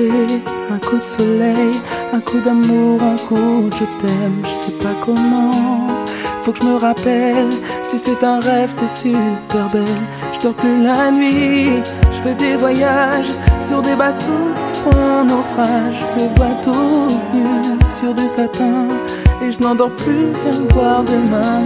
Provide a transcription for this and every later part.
trouver un coup de soleil, un coup d'amour, un coup de je t'aime, je sais pas comment. Faut que je me rappelle, si c'est un rêve t'es super belle. Je dors plus la nuit, je fais des voyages sur des bateaux qui font naufrage. Je te vois tout nu sur du satin et je n'endors plus, viens me voir demain.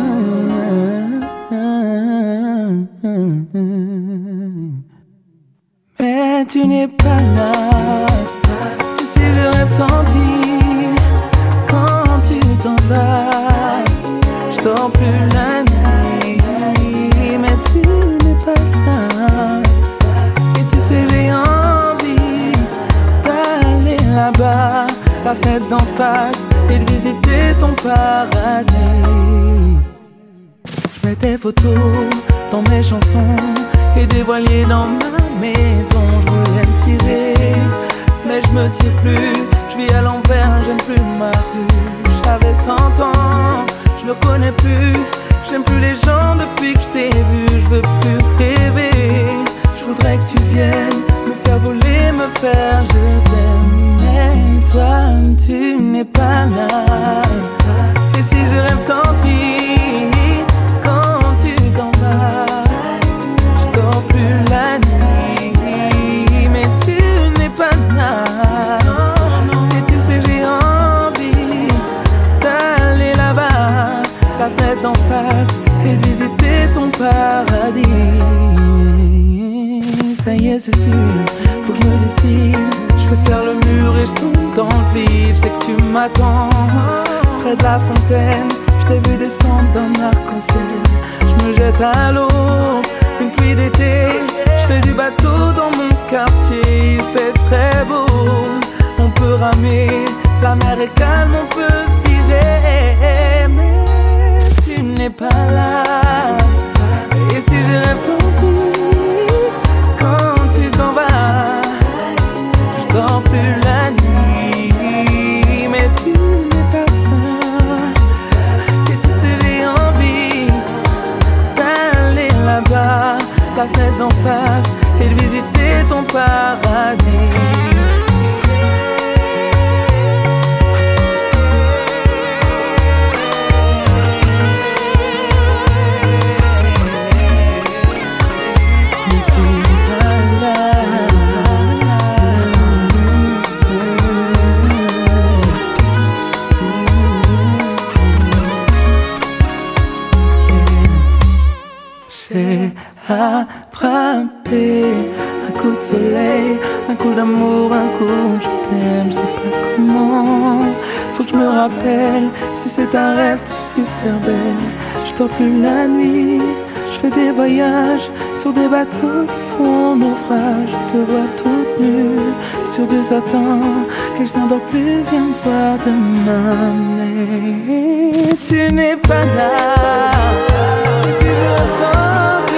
Mais tu n'es pas là, et si je rêve tant pis. Quand tu t'en vas, je dors plus la nuit. Mais tu n'es pas là, et tu sais j'ai envie d'aller là-bas, la fenêtre d'en face, et de visiter ton paradis. Je mets tes photos dans mes chansons et des voiliers dans ma maison. Je voulais me tirer, mais je me tire plus. Je vis à l'envers, j'aime plus ma rue. J'avais 100 ans, je me connais plus. J'aime plus les gens depuis que je t'ai vu. Je veux plus rêver, je voudrais que tu viennes me faire voler, me faire je t'aime. Mais toi, tu n'es pas là, et si je rêve tant pis. Quand tu t'en vas, je dors plus la nuit. Mais tu n'es pas là, et tu sais j'ai envie d'aller là-bas, la fenêtre d'en face, et de visiter ton paradis. Ça y est c'est sûr, faut que je me décide. Je vais faire le mur et je tombe dans le vide. Je sais que tu m'attends près de la fontaine. Je t'ai vu descendre d'un arc-en-ciel. Je me jette à l'eau, une pluie d'été. Je fais du bateau dans mon quartier. Il fait très beau, on peut ramer. La mer est calme, on peut se tirer. Mais tu n'es pas là, et si je rêve tant pis. Quand tu t'en vas, je dors plus la nuit. Mais tu n'es pas là, et tu sais j'ai envie d'aller là-bas, la fenêtre d'en face, et de visiter ton paradis. J'ai attrapé un coup de soleil, un coup d'amour, un coup je t'aime, je sais pas comment. Faut que je me rappelle, si c'est un rêve t'es super belle. Je dors plus la nuit, je fais des voyages sur des bateaux qui font naufrage. Je te vois toute nue sur du satin et je n'endors plus, viens me voir demain. Mais tu n'es pas là, et si je rêve tant